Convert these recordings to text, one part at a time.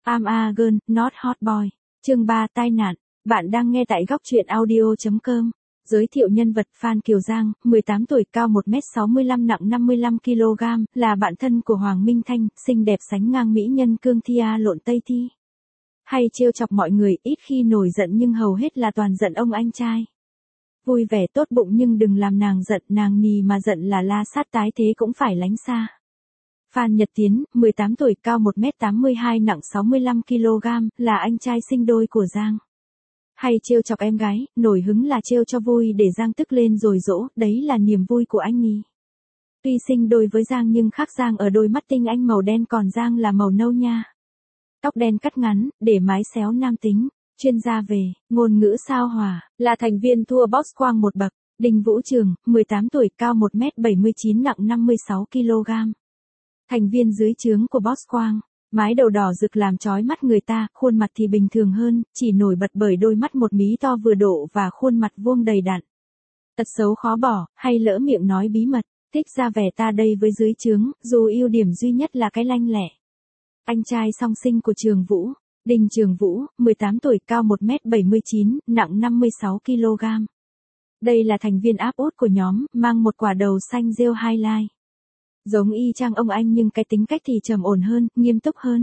I'm a girl, not hot boy. Chương 3 tai nạn. Bạn đang nghe tại góc truyện audio.com. Giới thiệu nhân vật Phan Kiều Giang, 18 tuổi, cao 1m65, nặng 55kg, là bạn thân của Hoàng Minh Thanh, xinh đẹp sánh ngang mỹ nhân Cương Thia lộn Tây Thi. Hay trêu chọc mọi người, ít khi nổi giận nhưng hầu hết là toàn giận ông anh trai. Vui vẻ tốt bụng nhưng đừng làm nàng giận, nàng nì mà giận là la sát tái thế cũng phải lánh xa. Phan Nhật Tiến, 18 tuổi, cao 1m82, nặng 65kg, là anh trai sinh đôi của Giang. Hay trêu chọc em gái, nổi hứng là trêu cho vui để Giang tức lên rồi dỗ, đấy là niềm vui của anh nhỉ. Tuy sinh đôi với Giang nhưng khác Giang ở đôi mắt tinh anh màu đen còn Giang là màu nâu nha. Tóc đen cắt ngắn, để mái xéo nam tính, chuyên gia về ngôn ngữ sao hòa, là thành viên thua Boss Quang một bậc. Đinh Vũ Trường, 18 tuổi, cao 1m79, nặng 56kg. Thành viên dưới trướng của Boss Quang, mái đầu đỏ rực làm chói mắt người ta, khuôn mặt thì bình thường hơn, chỉ nổi bật bởi đôi mắt một mí to vừa độ và khuôn mặt vuông đầy đặn. Tật xấu khó bỏ, hay lỡ miệng nói bí mật, thích ra vẻ ta đây với dưới trướng, dù ưu điểm duy nhất là cái lanh lẹ. Anh trai song sinh của Trường Vũ, Đinh Trường Vũ, 18 tuổi, cao 1m79, nặng 56kg. Đây là thành viên áp út của nhóm, mang một quả đầu xanh rêu highlight. Giống y chang ông anh nhưng cái tính cách thì trầm ổn hơn, nghiêm túc hơn.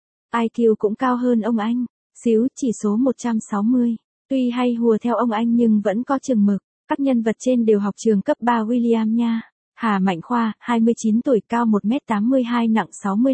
IQ cũng cao hơn ông anh, xíu, chỉ số 160. Tuy hay hùa theo ông anh nhưng vẫn có chừng mực. Các nhân vật trên đều học trường cấp 3 William nha. Hà Mạnh Khoa, 29 tuổi, cao 1m82, nặng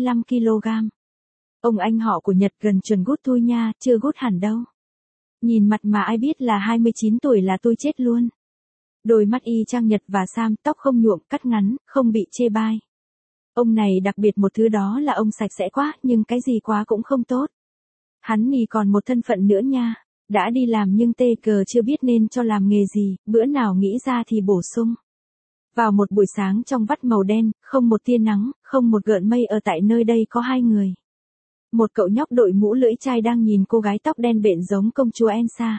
65kg. Ông anh họ của Nhật gần chuẩn gút thui nha, chưa gút hẳn đâu. Nhìn mặt mà ai biết là 29 tuổi là tôi chết luôn. Đôi mắt y chang Nhật và Sam, tóc không nhuộm, cắt ngắn, không bị chê bai. Ông này đặc biệt một thứ đó là ông sạch sẽ quá, nhưng cái gì quá cũng không tốt. Hắn nì còn một thân phận nữa nha. Đã đi làm nhưng tê cờ chưa biết nên cho làm nghề gì, bữa nào nghĩ ra thì bổ sung. Vào một buổi sáng trong vắt màu đen, không một tia nắng, không một gợn mây ở tại nơi đây có hai người. Một cậu nhóc đội mũ lưỡi chai đang nhìn cô gái tóc đen bện giống công chúa Elsa.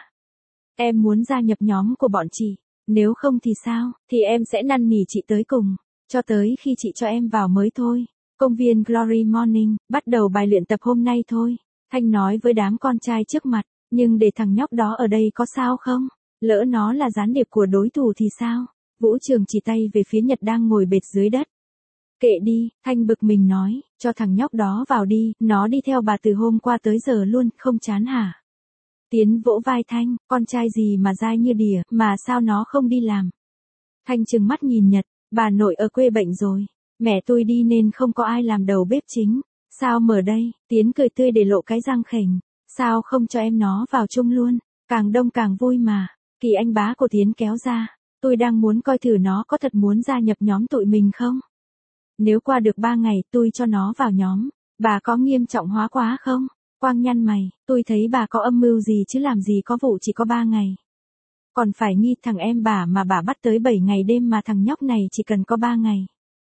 Em muốn gia nhập nhóm của bọn chị. Nếu không thì sao, thì em sẽ năn nỉ chị tới cùng, cho tới khi chị cho em vào mới thôi. Công viên Glory Morning, bắt đầu bài luyện tập hôm nay thôi. Thanh nói với đám con trai trước mặt, nhưng để thằng nhóc đó ở đây có sao không? Lỡ nó là gián điệp của đối thủ thì sao? Vũ Trường chỉ tay về phía Nhật đang ngồi bệt dưới đất. Kệ đi, Thanh bực mình nói, cho thằng nhóc đó vào đi, nó đi theo bà từ hôm qua tới giờ luôn, không chán hả? Tiến vỗ vai Thanh, con trai gì mà dai như đỉa, mà sao nó không đi làm? Thanh trừng mắt nhìn Nhật, bà nội ở quê bệnh rồi, mẹ tôi đi nên không có ai làm đầu bếp chính, sao mở đây? Tiến cười tươi để lộ cái răng khểnh, sao không cho em nó vào chung luôn, càng đông càng vui mà. Kỳ anh bá của Tiến kéo ra, tôi đang muốn coi thử nó có thật muốn gia nhập nhóm tụi mình không? Nếu qua được 3 ngày tôi cho nó vào nhóm, bà có nghiêm trọng hóa quá không? Quang nhăn mày, tôi thấy bà có âm mưu gì chứ làm gì có vụ chỉ có 3 ngày. Còn phải nghi thằng em bà mà bà bắt tới 7 ngày đêm mà thằng nhóc này chỉ cần có 3 ngày.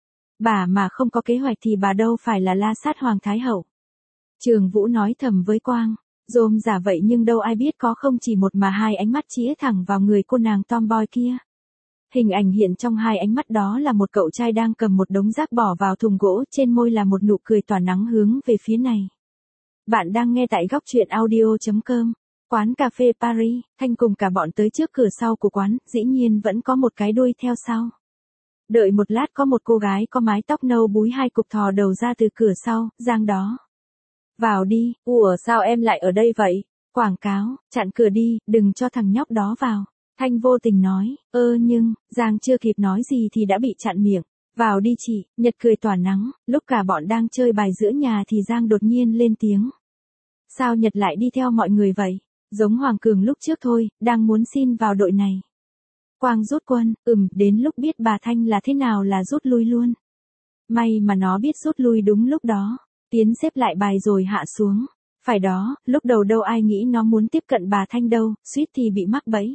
Bà mà không có kế hoạch thì bà đâu phải là la sát Hoàng Thái Hậu. Trường Vũ nói thầm với Quang, rôm giả vậy nhưng đâu ai biết có không chỉ một mà hai ánh mắt chĩa thẳng vào người cô nàng tomboy kia. Hình ảnh hiện trong hai ánh mắt đó là một cậu trai đang cầm một đống rác bỏ vào thùng gỗ, trên môi là một nụ cười tỏa nắng hướng về phía này. Bạn đang nghe tại góc truyện audio.com. Quán cà phê Paris, Thanh cùng cả bọn tới trước cửa sau của quán, dĩ nhiên vẫn có một cái đuôi theo sau. Đợi một lát có một cô gái có mái tóc nâu búi hai cục thò đầu ra từ cửa sau, Giang đó. Vào đi, ủa sao em lại ở đây vậy? Quảng cáo, chặn cửa đi, đừng cho thằng nhóc đó vào. Thanh vô tình nói, nhưng, Giang chưa kịp nói gì thì đã bị chặn miệng. Vào đi chị, Nhật cười tỏa nắng, lúc cả bọn đang chơi bài giữa nhà thì Giang đột nhiên lên tiếng. Sao Nhật lại đi theo mọi người vậy? Giống Hoàng Cường lúc trước thôi, đang muốn xin vào đội này. Quang rút quân, đến lúc biết bà Thanh là thế nào là rút lui luôn. May mà nó biết rút lui đúng lúc đó. Tiến xếp lại bài rồi hạ xuống. Phải đó, lúc đầu đâu ai nghĩ nó muốn tiếp cận bà Thanh đâu, suýt thì bị mắc bẫy.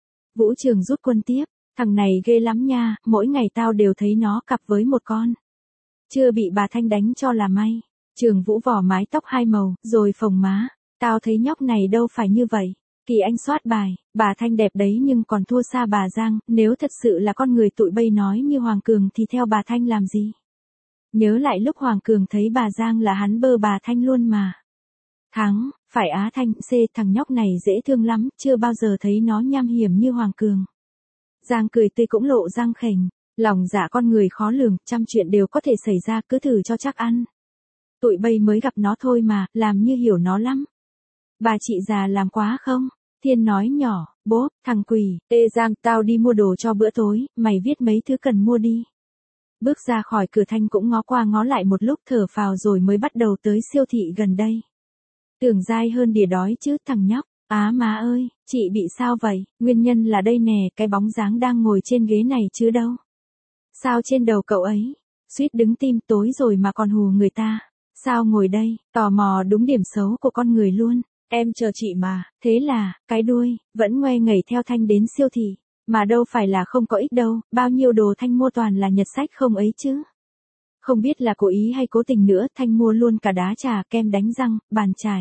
Vũ Trường rút quân tiếp, thằng này ghê lắm nha, mỗi ngày tao đều thấy nó cặp với một con. Chưa bị bà Thanh đánh cho là may. Trường Vũ vỏ mái tóc hai màu, rồi phồng má. Tao thấy nhóc này đâu phải như vậy. Kỳ Anh soát bài, bà Thanh đẹp đấy nhưng còn thua xa bà Giang, nếu thật sự là con người tụi bây nói như Hoàng Cường thì theo bà Thanh làm gì? Nhớ lại lúc Hoàng Cường thấy bà Giang là hắn bơ bà Thanh luôn mà. Thắng, phải Á Thanh, C thằng nhóc này dễ thương lắm, chưa bao giờ thấy nó nham hiểm như Hoàng Cường. Giang cười tươi cũng lộ răng khểnh, lòng dạ con người khó lường, trăm chuyện đều có thể xảy ra, cứ thử cho chắc ăn. Tụi bay mới gặp nó thôi mà, làm như hiểu nó lắm. Bà chị già làm quá không? Thiên nói nhỏ, bố, thằng quỷ, ê Giang, tao đi mua đồ cho bữa tối, mày viết mấy thứ cần mua đi. Bước ra khỏi cửa Thanh cũng ngó qua ngó lại một lúc thở phào rồi mới bắt đầu tới siêu thị gần đây. Tưởng dai hơn đỉa đói chứ thằng nhóc. Á má ơi, chị bị sao vậy? Nguyên nhân là đây nè, cái bóng dáng đang ngồi trên ghế này chứ đâu. Sao trên đầu cậu ấy? Suýt đứng tim tối rồi mà còn hù người ta. Sao ngồi đây? Tò mò đúng điểm xấu của con người luôn. Em chờ chị mà. Thế là, cái đuôi, vẫn ngoe ngẩy theo Thanh đến siêu thị. Mà đâu phải là không có ích đâu, bao nhiêu đồ Thanh mua toàn là Nhật sách không ấy chứ. Không biết là cố ý hay cố tình nữa, Thanh mua luôn cả đá trà, kem đánh răng, bàn chải.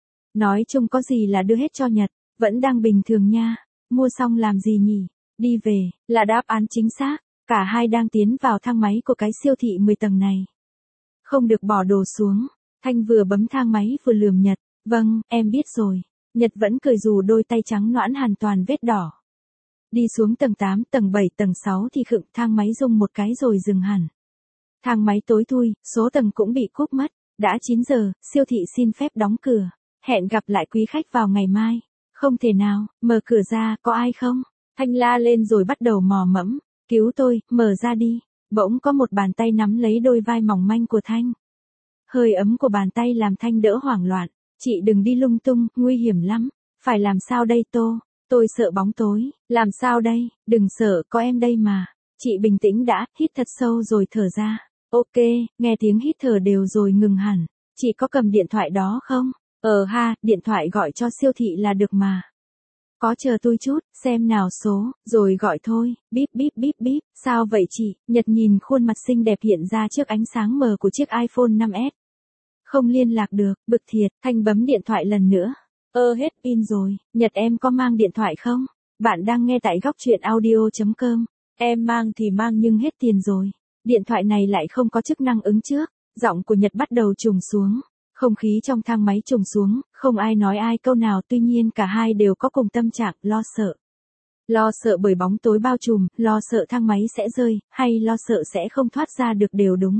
Nói chung có gì là đưa hết cho Nhật, vẫn đang bình thường nha. Mua xong làm gì nhỉ? Đi về, là đáp án chính xác. Cả hai đang tiến vào thang máy của cái siêu thị 10 tầng này. Không được bỏ đồ xuống. Thanh vừa bấm thang máy vừa lườm Nhật. Vâng, em biết rồi. Nhật vẫn cười dù đôi tay trắng nõn hoàn toàn vết đỏ. Đi xuống tầng 8, tầng 7, tầng 6 thì khựng thang máy rung một cái rồi dừng hẳn. Thang máy tối thui, số tầng cũng bị cúp mất. Đã 9 giờ, siêu thị xin phép đóng cửa. Hẹn gặp lại quý khách vào ngày mai. Không thể nào, mở cửa ra, có ai không? Thanh la lên rồi bắt đầu mò mẫm. Cứu tôi, mở ra đi. Bỗng có một bàn tay nắm lấy đôi vai mỏng manh của Thanh. Hơi ấm của bàn tay làm Thanh đỡ hoảng loạn. Chị đừng đi lung tung, nguy hiểm lắm. Phải làm sao đây Tô? Tôi sợ bóng tối. Làm sao đây? Đừng sợ, có em đây mà. Chị bình tĩnh đã, hít thật sâu rồi thở ra. Ok, nghe tiếng hít thở đều rồi ngừng hẳn. Chị có cầm điện thoại đó không? Ha, điện thoại gọi cho siêu thị là được mà. Có chờ tôi chút, xem nào số, rồi gọi thôi, bíp bíp bíp bíp, sao vậy chị? Nhật nhìn khuôn mặt xinh đẹp hiện ra trước ánh sáng mờ của chiếc iPhone 5S. Không liên lạc được, bực thiệt, Thanh bấm điện thoại lần nữa. Hết pin rồi, Nhật em có mang điện thoại không? Bạn đang nghe tại góc truyện audio.com. Em mang thì mang nhưng hết tiền rồi. Điện thoại này lại không có chức năng ứng trước. Giọng của Nhật bắt đầu trùng xuống. Không khí trong thang máy trùng xuống, không ai nói ai câu nào, tuy nhiên cả hai đều có cùng tâm trạng, lo sợ. Lo sợ bởi bóng tối bao trùm, lo sợ thang máy sẽ rơi, hay lo sợ sẽ không thoát ra được đều đúng.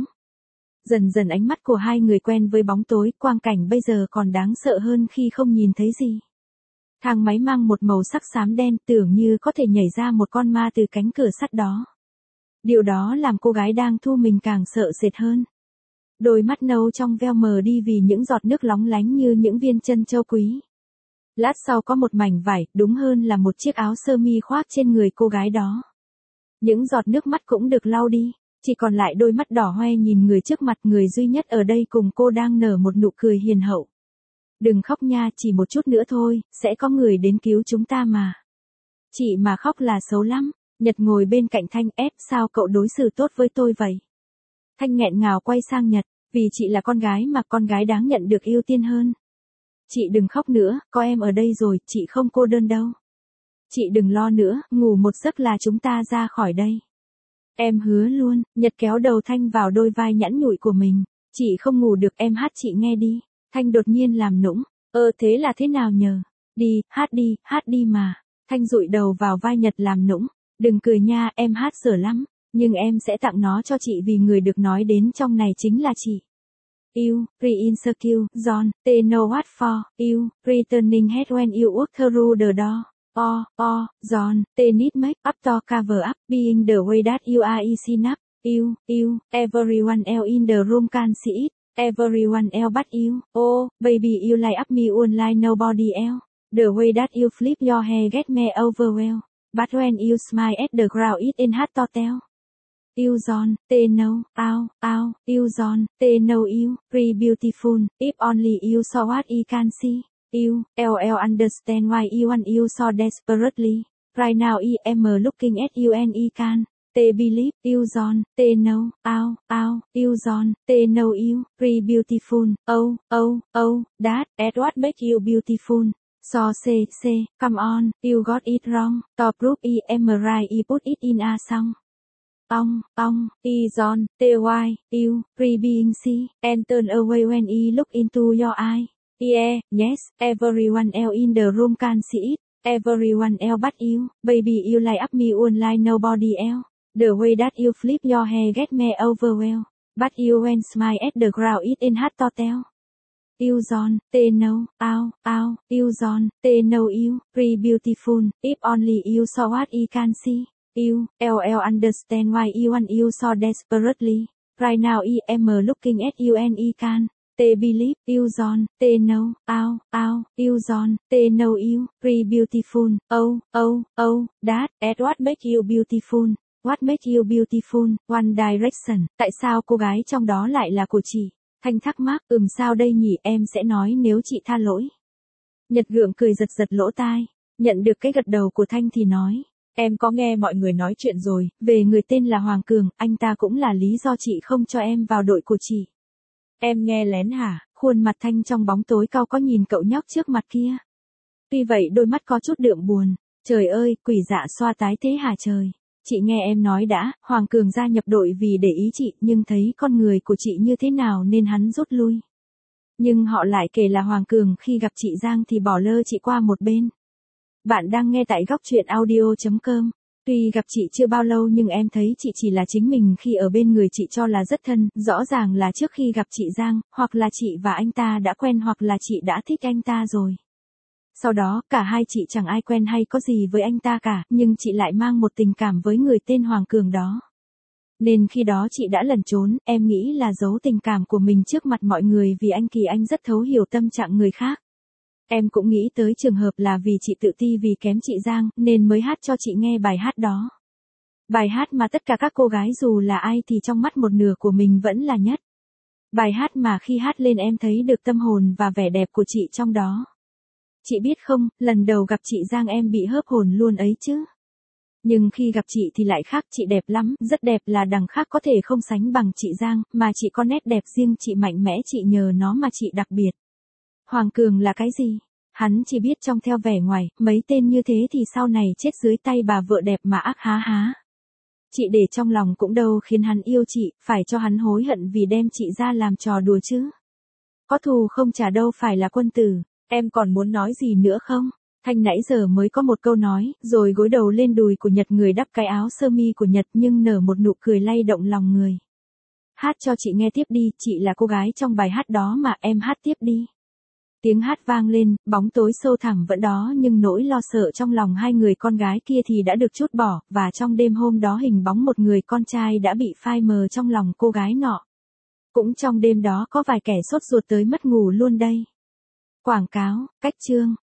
Dần dần ánh mắt của hai người quen với bóng tối, quang cảnh bây giờ còn đáng sợ hơn khi không nhìn thấy gì. Thang máy mang một màu sắc xám đen, tưởng như có thể nhảy ra một con ma từ cánh cửa sắt đó. Điều đó làm cô gái đang thu mình càng sợ sệt hơn. Đôi mắt nâu trong veo mờ đi vì những giọt nước lóng lánh như những viên trân châu quý. Lát sau có một mảnh vải, đúng hơn là một chiếc áo sơ mi khoác trên người cô gái đó. Những giọt nước mắt cũng được lau đi, chỉ còn lại đôi mắt đỏ hoe nhìn người trước mặt, người duy nhất ở đây cùng cô đang nở một nụ cười hiền hậu. Đừng khóc nha, chỉ một chút nữa thôi, sẽ có người đến cứu chúng ta mà. Chị mà khóc là xấu lắm. Nhật ngồi bên cạnh Thanh, sao cậu đối xử tốt với tôi vậy? Thanh nghẹn ngào quay sang Nhật, vì chị là con gái mà, con gái đáng nhận được ưu tiên hơn. Chị đừng khóc nữa, có em ở đây rồi, chị không cô đơn đâu. Chị đừng lo nữa, ngủ một giấc là chúng ta ra khỏi đây. Em hứa luôn. Nhật kéo đầu Thanh vào đôi vai nhẵn nhụi của mình. Chị không ngủ được, em hát chị nghe đi. Thanh đột nhiên làm nũng. Thế là thế nào nhờ? Đi, hát đi mà. Thanh dụi đầu vào vai Nhật làm nũng. Đừng cười nha, em hát dở lắm. Nhưng em sẽ tặng nó cho chị vì người được nói đến trong này chính là chị. You, re-insecure, John, they know what for, you, returning head when you walk through the door. John, they need make up to cover up, being the way that you are easy enough. You, everyone else in the room can see it. Everyone else but you. Oh, baby you light up me unlike nobody else. The way that you flip your hair get me overwhelmed. But when you smile at the crowd it in hard to tell. You John, they know, you John, they know you, pretty beautiful, if only you saw what you can see. You, understand why you want you so desperately. Right now I am looking at you and I can. They believe, you John, they know, you John, they know you, pretty beautiful. Oh, that what makes you beautiful. So say, come on, you got it wrong. To prove I am right I put it in a song. John, they why, you, pretty being see, and turn away when I look into your eye. Yeah, yes, everyone else in the room can see it. Everyone else but you, baby you light up me one like nobody else. The way that you flip your hair get me overwhelmed. But you when smile at the crowd it in hot hotel. You John, they know, ow, you John, they know you, pretty beautiful, if only you saw what you can see. You, LL understand why you want you so desperately. Right now I am looking at you and I can. They believe, you John, they know, ow, you John, they know you, pretty beautiful, oh, that, what makes you beautiful, what makes you beautiful, One Direction, tại sao cô gái trong đó lại là của chị? Thanh thắc mắc, sao đây nhỉ, em sẽ nói nếu chị tha lỗi. Nhật gượng cười giật giật lỗ tai, nhận được cái gật đầu của Thanh thì nói, em có nghe mọi người nói chuyện rồi, về người tên là Hoàng Cường, anh ta cũng là lý do chị không cho em vào đội của chị. Em nghe lén hả? Khuôn mặt Thanh trong bóng tối cau có nhìn cậu nhóc trước mặt kia. Tuy vậy đôi mắt có chút đượm buồn, trời ơi, quỷ dạ xoa tái thế hả trời. Chị nghe em nói đã, Hoàng Cường gia nhập đội vì để ý chị, nhưng thấy con người của chị như thế nào nên hắn rút lui. Nhưng họ lại kể là Hoàng Cường khi gặp chị Giang thì bỏ lơ chị qua một bên. Bạn đang nghe tại góc truyện audio.com. Tuy gặp chị chưa bao lâu nhưng em thấy chị chỉ là chính mình khi ở bên người chị cho là rất thân, rõ ràng là trước khi gặp chị Giang, hoặc là chị và anh ta đã quen hoặc là chị đã thích anh ta rồi. Sau đó, cả hai chị chẳng ai quen hay có gì với anh ta cả, nhưng chị lại mang một tình cảm với người tên Hoàng Cường đó. Nên khi đó chị đã lẩn trốn, em nghĩ là giấu tình cảm của mình trước mặt mọi người vì anh Kỳ Anh rất thấu hiểu tâm trạng người khác. Em cũng nghĩ tới trường hợp là vì chị tự ti vì kém chị Giang, nên mới hát cho chị nghe bài hát đó. Bài hát mà tất cả các cô gái dù là ai thì trong mắt một nửa của mình vẫn là nhất. Bài hát mà khi hát lên em thấy được tâm hồn và vẻ đẹp của chị trong đó. Chị biết không, lần đầu gặp chị Giang em bị hớp hồn luôn ấy chứ. Nhưng khi gặp chị thì lại khác, chị đẹp lắm, rất đẹp là đằng khác có thể không sánh bằng chị Giang, mà chị có nét đẹp riêng, chị mạnh mẽ, chị nhờ nó mà chị đặc biệt. Hoàng Cường là cái gì? Hắn chỉ biết trong theo vẻ ngoài, mấy tên như thế thì sau này chết dưới tay bà vợ đẹp mà ác há. Chị để trong lòng cũng đâu khiến hắn yêu chị, phải cho hắn hối hận vì đem chị ra làm trò đùa chứ. Có thù không trả đâu phải là quân tử, em còn muốn nói gì nữa không? Thanh nãy giờ mới có một câu nói, rồi gối đầu lên đùi của Nhật, người đắp cái áo sơ mi của Nhật nhưng nở một nụ cười lay động lòng người. Hát cho chị nghe tiếp đi, chị là cô gái trong bài hát đó mà, em hát tiếp đi. Tiếng hát vang lên, bóng tối sâu thẳm vẫn đó nhưng nỗi lo sợ trong lòng hai người con gái kia thì đã được trút bỏ, và trong đêm hôm đó hình bóng một người con trai đã bị phai mờ trong lòng cô gái nọ. Cũng trong đêm đó có vài kẻ sốt ruột tới mất ngủ luôn đây. Quảng cáo, cách chương.